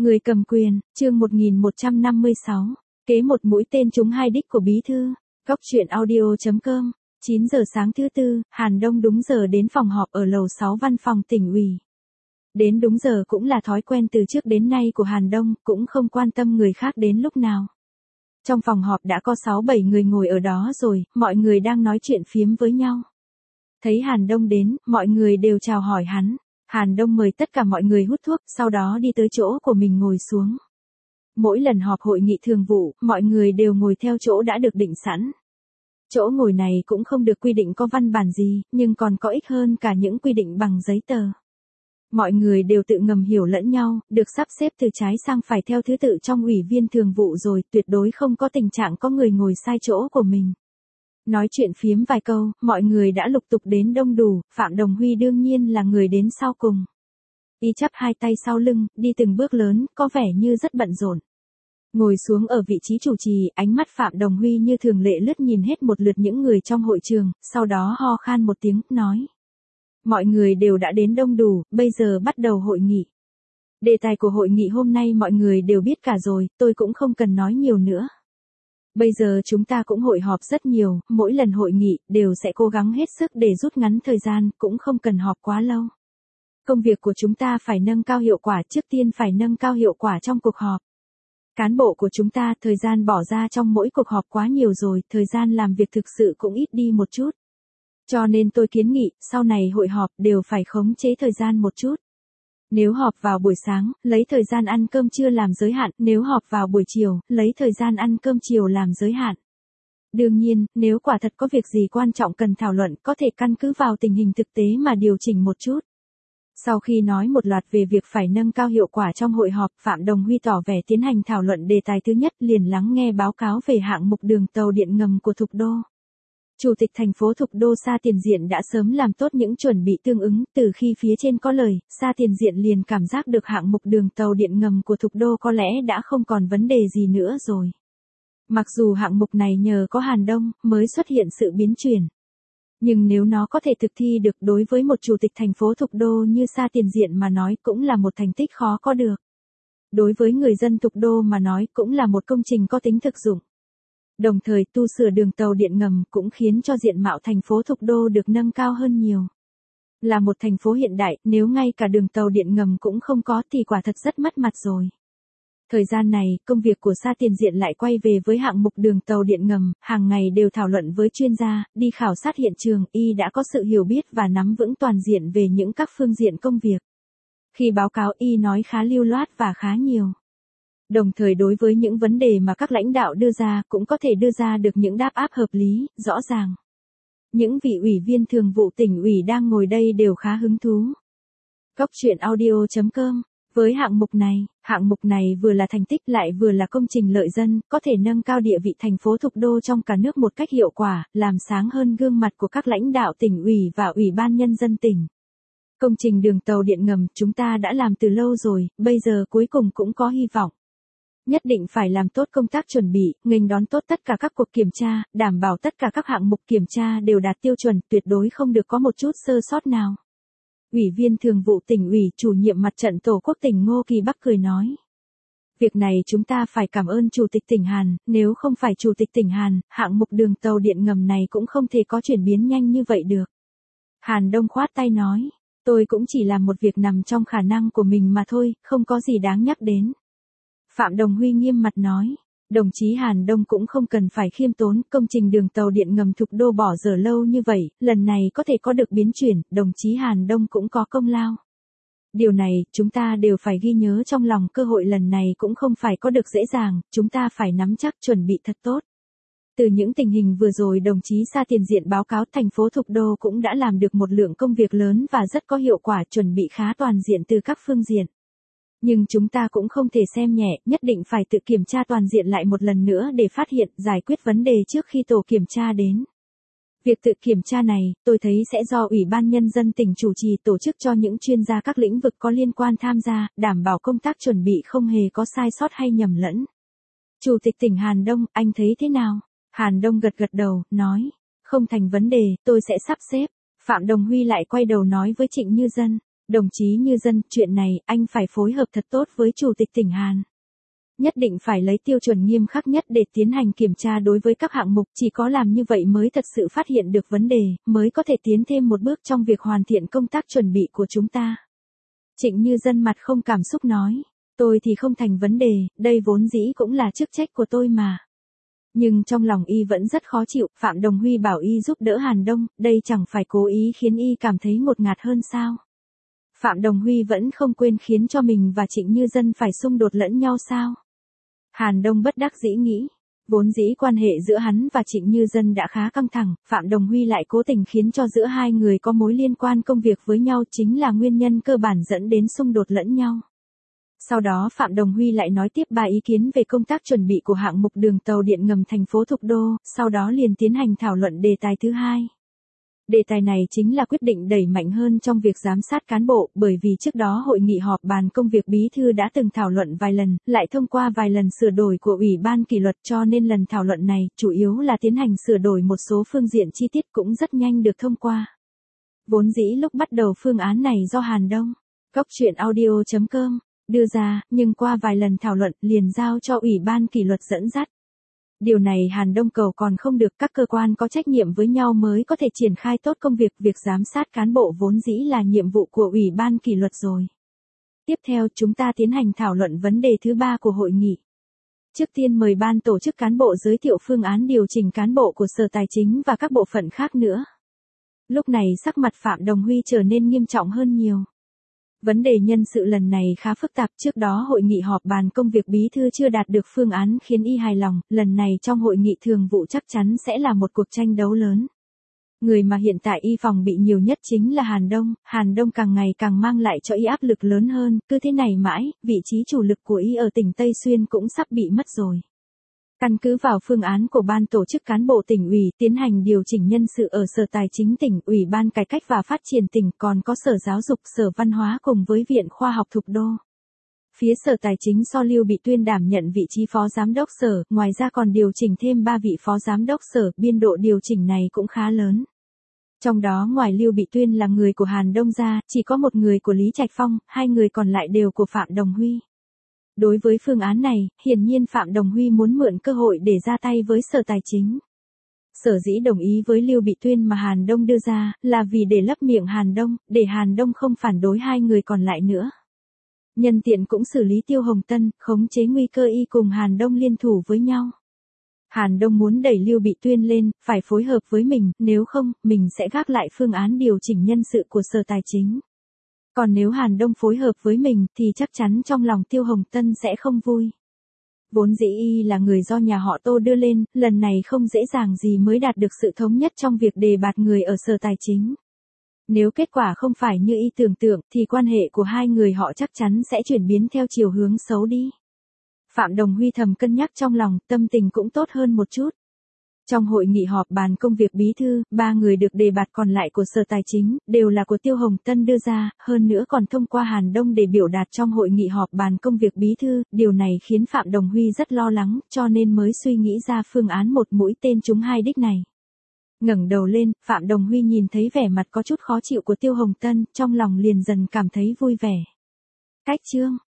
Người cầm quyền, chương 1156, kế một mũi tên trúng hai đích của bí thư. Góc truyện audio.com. 9 giờ sáng thứ Tư, Hàn Đông đúng giờ đến phòng họp ở lầu 6 văn phòng tỉnh ủy. Đến đúng giờ cũng là thói quen từ trước đến nay của Hàn Đông, cũng không quan tâm người khác đến lúc nào. Trong phòng họp đã có 6-7 người ngồi ở đó rồi, mọi người đang nói chuyện phiếm với nhau. Thấy Hàn Đông đến, mọi người đều chào hỏi hắn. Hàn Đông mời tất cả mọi người hút thuốc, sau đó đi tới chỗ của mình ngồi xuống. Mỗi lần họp hội nghị thường vụ, mọi người đều ngồi theo chỗ đã được định sẵn. Chỗ ngồi này cũng không được quy định có văn bản gì, nhưng còn có ích hơn cả những quy định bằng giấy tờ. Mọi người đều tự ngầm hiểu lẫn nhau, được sắp xếp từ trái sang phải theo thứ tự trong ủy viên thường vụ rồi, tuyệt đối không có tình trạng có người ngồi sai chỗ của mình. Nói chuyện phiếm vài câu, mọi người đã lục tục đến đông đủ, Phạm Đồng Huy đương nhiên là người đến sau cùng. Y chắp hai tay sau lưng, đi từng bước lớn, có vẻ như rất bận rộn. Ngồi xuống ở vị trí chủ trì, ánh mắt Phạm Đồng Huy như thường lệ lướt nhìn hết một lượt những người trong hội trường, sau đó ho khan một tiếng, nói. Mọi người đều đã đến đông đủ, bây giờ bắt đầu hội nghị. Đề tài của hội nghị hôm nay mọi người đều biết cả rồi, tôi cũng không cần nói nhiều nữa. Bây giờ chúng ta cũng hội họp rất nhiều, mỗi lần hội nghị, đều sẽ cố gắng hết sức để rút ngắn thời gian, cũng không cần họp quá lâu. Công việc của chúng ta phải nâng cao hiệu quả, trước tiên phải nâng cao hiệu quả trong cuộc họp. Cán bộ của chúng ta, thời gian bỏ ra trong mỗi cuộc họp quá nhiều rồi, thời gian làm việc thực sự cũng ít đi một chút. Cho nên tôi kiến nghị, sau này hội họp đều phải khống chế thời gian một chút. Nếu họp vào buổi sáng, lấy thời gian ăn cơm trưa làm giới hạn, nếu họp vào buổi chiều, lấy thời gian ăn cơm chiều làm giới hạn. Đương nhiên, nếu quả thật có việc gì quan trọng cần thảo luận, có thể căn cứ vào tình hình thực tế mà điều chỉnh một chút. Sau khi nói một loạt về việc phải nâng cao hiệu quả trong hội họp, Phạm Đồng Huy tỏ vẻ tiến hành thảo luận đề tài thứ nhất, liền lắng nghe báo cáo về hạng mục đường tàu điện ngầm của Thục Đô. Chủ tịch thành phố Thục Đô Sa Tiền Diện đã sớm làm tốt những chuẩn bị tương ứng, từ khi phía trên có lời, Sa Tiền Diện liền cảm giác được hạng mục đường tàu điện ngầm của Thục Đô có lẽ đã không còn vấn đề gì nữa rồi. Mặc dù hạng mục này nhờ có Hàn Đông mới xuất hiện sự biến chuyển. Nhưng nếu nó có thể thực thi được đối với một chủ tịch thành phố Thục Đô như Sa Tiền Diện mà nói cũng là một thành tích khó có được. Đối với người dân Thục Đô mà nói cũng là một công trình có tính thực dụng. Đồng thời tu sửa đường tàu điện ngầm cũng khiến cho diện mạo thành phố Thục Đô được nâng cao hơn nhiều. Là một thành phố hiện đại, nếu ngay cả đường tàu điện ngầm cũng không có thì quả thật rất mất mặt rồi. Thời gian này, công việc của Sa Tiền Diện lại quay về với hạng mục đường tàu điện ngầm, hàng ngày đều thảo luận với chuyên gia, đi khảo sát hiện trường, y đã có sự hiểu biết và nắm vững toàn diện về những các phương diện công việc. Khi báo cáo y nói khá lưu loát và khá nhiều. Đồng thời đối với những vấn đề mà các lãnh đạo đưa ra cũng có thể đưa ra được những đáp án hợp lý, rõ ràng. Những vị ủy viên thường vụ tỉnh ủy đang ngồi đây đều khá hứng thú. Góc truyện audio.com. Với hạng mục này vừa là thành tích lại vừa là công trình lợi dân, có thể nâng cao địa vị thành phố Thục Đô trong cả nước một cách hiệu quả, làm sáng hơn gương mặt của các lãnh đạo tỉnh ủy và ủy ban nhân dân tỉnh. Công trình đường tàu điện ngầm chúng ta đã làm từ lâu rồi, bây giờ cuối cùng cũng có hy vọng. Nhất định phải làm tốt công tác chuẩn bị, nghênh đón tốt tất cả các cuộc kiểm tra, đảm bảo tất cả các hạng mục kiểm tra đều đạt tiêu chuẩn, tuyệt đối không được có một chút sơ sót nào. Ủy viên thường vụ tỉnh ủy, chủ nhiệm mặt trận Tổ quốc tỉnh Ngô Kỳ Bắc cười nói. Việc này chúng ta phải cảm ơn Chủ tịch tỉnh Hàn, nếu không phải Chủ tịch tỉnh Hàn, hạng mục đường tàu điện ngầm này cũng không thể có chuyển biến nhanh như vậy được. Hàn Đông khoát tay nói, tôi cũng chỉ làm một việc nằm trong khả năng của mình mà thôi, không có gì đáng nhắc đến. Phạm Đồng Huy nghiêm mặt nói. Đồng chí Hàn Đông cũng không cần phải khiêm tốn, công trình đường tàu điện ngầm Thục Đô bỏ dở lâu như vậy, lần này có thể có được biến chuyển, đồng chí Hàn Đông cũng có công lao. Điều này, chúng ta đều phải ghi nhớ trong lòng, cơ hội lần này cũng không phải có được dễ dàng, chúng ta phải nắm chắc chuẩn bị thật tốt. Từ những tình hình vừa rồi đồng chí Sa Tiền Diện báo cáo thành phố Thục Đô cũng đã làm được một lượng công việc lớn và rất có hiệu quả, chuẩn bị khá toàn diện từ các phương diện. Nhưng chúng ta cũng không thể xem nhẹ, nhất định phải tự kiểm tra toàn diện lại một lần nữa để phát hiện, giải quyết vấn đề trước khi tổ kiểm tra đến. Việc tự kiểm tra này, tôi thấy sẽ do Ủy ban Nhân dân tỉnh chủ trì tổ chức cho những chuyên gia các lĩnh vực có liên quan tham gia, đảm bảo công tác chuẩn bị không hề có sai sót hay nhầm lẫn. Chủ tịch tỉnh Hàn Đông, anh thấy thế nào? Hàn Đông gật đầu, nói, không thành vấn đề, tôi sẽ sắp xếp. Phạm Đồng Huy lại quay đầu nói với Trịnh Như Dân. Đồng chí Như Dân, chuyện này anh phải phối hợp thật tốt với Chủ tịch tỉnh Hàn. Nhất định phải lấy tiêu chuẩn nghiêm khắc nhất để tiến hành kiểm tra đối với các hạng mục, chỉ có làm như vậy mới thật sự phát hiện được vấn đề, mới có thể tiến thêm một bước trong việc hoàn thiện công tác chuẩn bị của chúng ta. Trịnh Như Dân mặt không cảm xúc nói, tôi thì không thành vấn đề, đây vốn dĩ cũng là chức trách của tôi mà. Nhưng trong lòng y vẫn rất khó chịu, Phạm Đồng Huy bảo y giúp đỡ Hàn Đông, đây chẳng phải cố ý khiến y cảm thấy ngột ngạt hơn sao? Phạm Đồng Huy vẫn không quên khiến cho mình và Trịnh Như Dân phải xung đột lẫn nhau sao? Hàn Đông bất đắc dĩ nghĩ, vốn dĩ quan hệ giữa hắn và Trịnh Như Dân đã khá căng thẳng, Phạm Đồng Huy lại cố tình khiến cho giữa hai người có mối liên quan công việc với nhau chính là nguyên nhân cơ bản dẫn đến xung đột lẫn nhau. Sau đó Phạm Đồng Huy lại nói tiếp 3 ý kiến về công tác chuẩn bị của hạng mục đường tàu điện ngầm thành phố Thục Đô, sau đó liền tiến hành thảo luận đề tài thứ hai. Đề tài này chính là quyết định đẩy mạnh hơn trong việc giám sát cán bộ, bởi vì trước đó hội nghị họp bàn công việc bí thư đã từng thảo luận vài lần, lại thông qua vài lần sửa đổi của Ủy ban kỷ luật, cho nên lần thảo luận này chủ yếu là tiến hành sửa đổi một số phương diện chi tiết cũng rất nhanh được thông qua. Vốn dĩ lúc bắt đầu phương án này do Hàn Đông, Goctruyện.audio.com đưa ra, nhưng qua vài lần thảo luận liền giao cho Ủy ban kỷ luật dẫn dắt. Điều này Hàn Đông cầu còn không được, các cơ quan có trách nhiệm với nhau mới có thể triển khai tốt công việc, việc giám sát cán bộ vốn dĩ là nhiệm vụ của Ủy ban kỷ luật rồi. Tiếp theo chúng ta tiến hành thảo luận vấn đề thứ 3 của hội nghị. Trước tiên mời ban tổ chức cán bộ giới thiệu phương án điều chỉnh cán bộ của Sở Tài chính và các bộ phận khác nữa. Lúc này sắc mặt Phạm Đồng Huy trở nên nghiêm trọng hơn nhiều. Vấn đề nhân sự lần này khá phức tạp, trước đó hội nghị họp bàn công việc bí thư chưa đạt được phương án khiến y hài lòng, lần này trong hội nghị thường vụ chắc chắn sẽ là một cuộc tranh đấu lớn. Người mà hiện tại y phòng bị nhiều nhất chính là Hàn Đông càng ngày càng mang lại cho y áp lực lớn hơn, cứ thế này mãi, vị trí chủ lực của y ở tỉnh Tây Xuyên cũng sắp bị mất rồi. Căn cứ vào phương án của ban tổ chức cán bộ tỉnh ủy, tiến hành điều chỉnh nhân sự ở Sở Tài chính tỉnh, Ủy ban Cải cách và Phát triển tỉnh, còn có Sở Giáo dục, Sở Văn hóa cùng với Viện Khoa học Thục Đô. Phía Sở Tài chính do Lưu Bị Tuyên đảm nhận vị trí Phó Giám đốc Sở, ngoài ra còn điều chỉnh thêm 3 vị Phó Giám đốc Sở, biên độ điều chỉnh này cũng khá lớn. Trong đó ngoài Lưu Bị Tuyên là người của Hàn Đông ra, chỉ có một người của Lý Trạch Phong, 2 người còn lại đều của Phạm Đồng Huy. Đối với phương án này, hiển nhiên Phạm Đồng Huy muốn mượn cơ hội để ra tay với Sở Tài chính. Sở dĩ đồng ý với Lưu Bị Tuyên mà Hàn Đông đưa ra, là vì để lấp miệng Hàn Đông, để Hàn Đông không phản đối 2 người còn lại nữa. Nhân tiện cũng xử lý Tiêu Hồng Tân, khống chế nguy cơ y cùng Hàn Đông liên thủ với nhau. Hàn Đông muốn đẩy Lưu Bị Tuyên lên, phải phối hợp với mình, nếu không, mình sẽ gác lại phương án điều chỉnh nhân sự của Sở Tài chính. Còn nếu Hàn Đông phối hợp với mình thì chắc chắn trong lòng Tiêu Hồng Tân sẽ không vui. Vốn dĩ y là người do nhà họ Tô đưa lên, lần này không dễ dàng gì mới đạt được sự thống nhất trong việc đề bạt người ở Sở Tài chính. Nếu kết quả không phải như y tưởng tượng thì quan hệ của 2 người họ chắc chắn sẽ chuyển biến theo chiều hướng xấu đi. Phạm Đồng Huy thầm cân nhắc trong lòng, tâm tình cũng tốt hơn một chút. Trong hội nghị họp bàn công việc bí thư, 3 người được đề bạt còn lại của Sở Tài chính, đều là của Tiêu Hồng Tân đưa ra, hơn nữa còn thông qua Hàn Đông để biểu đạt trong hội nghị họp bàn công việc bí thư, điều này khiến Phạm Đồng Huy rất lo lắng, cho nên mới suy nghĩ ra phương án một mũi tên trúng 2 đích này. Ngẩng đầu lên, Phạm Đồng Huy nhìn thấy vẻ mặt có chút khó chịu của Tiêu Hồng Tân, trong lòng liền dần cảm thấy vui vẻ. Cách chương